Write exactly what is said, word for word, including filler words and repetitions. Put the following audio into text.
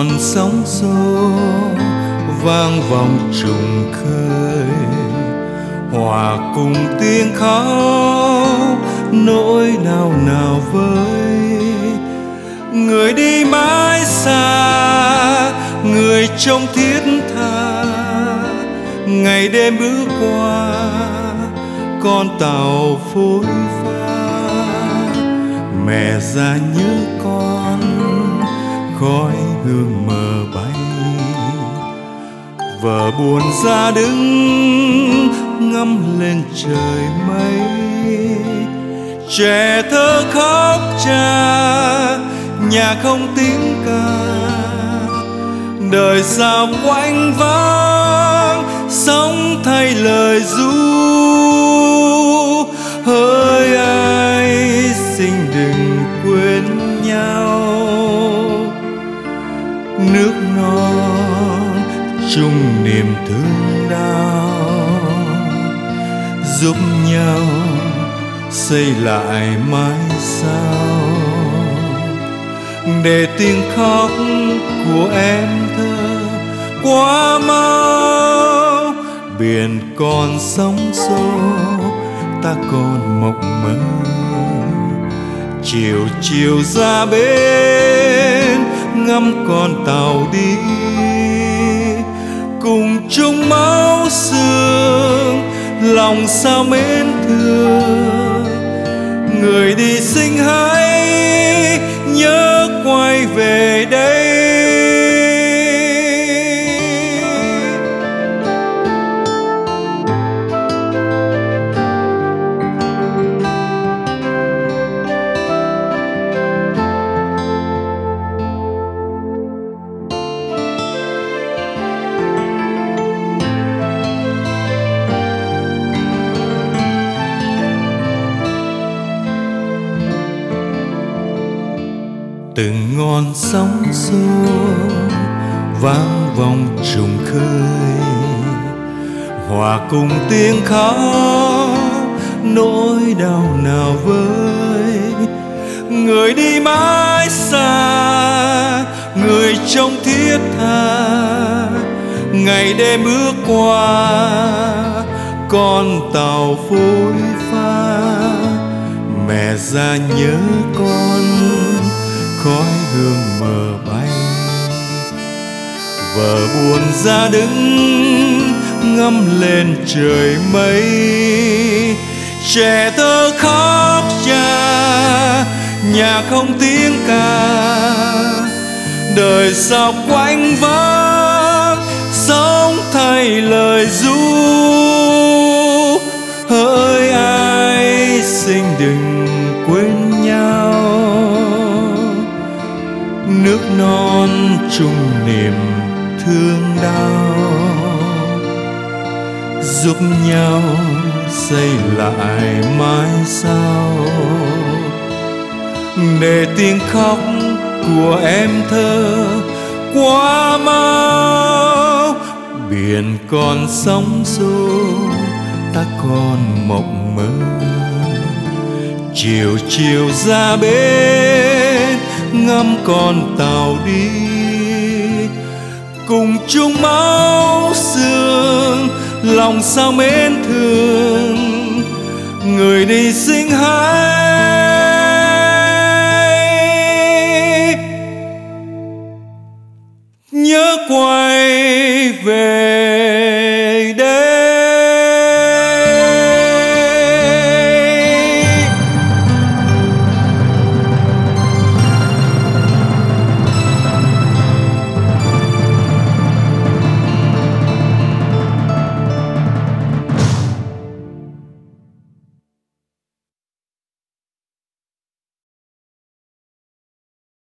ngọn sóng xô vang vọng trùng khơi, hòa cùng tiếng khóc nỗi đau nào với người đi mãi xa, người trông thiết tha ngày đêm bước qua con tàu phôi pha. Mẹ già nhớ con khói hương mờ bay, vợ buồn ra đứng ngắm lên trời mây. Trẻ thơ khóc cha, nhà không tiếng ca, đời sao quạnh vắng sống thay lời ru. Hỡi ai xin đừng quên nhau, nước non chung niềm thương đau, giúp nhau xây lại mái sau, để tiếng khóc của em thơ quá mau. Biển còn sóng xô, ta còn mộng mơ, chiều chiều ra bến ngắm con tàu đi, cùng chung máu xương lòng sao mến thương. Người đi sinh hãy nhớ quay về đây. Từng ngọn sóng xô vang vọng trùng khơi, hòa cùng tiếng khóc nỗi đau nào với người đi mãi xa, người trông thiết tha ngày đêm bước qua con tàu phôi pha. Mẹ già nhớ con khói hương mờ bay, vợ buồn ra đứng ngắm lên trời mây. Trẻ thơ khóc cha, nhà không tiếng ca, đời sao quạnh vắng sống thay lời ru. Hỡi ai xin đừng quên nhau, nước non chung niềm thương đau, giúp nhau xây lại mái sau, để tiếng khóc của em thơ quá mau. Biển còn sóng xô, ta còn mộng mơ, chiều chiều ra bến ngắm con tàu đi, cùng chung máu xương lòng sao mến thương. Người đi sinh hãy nhớ quay về.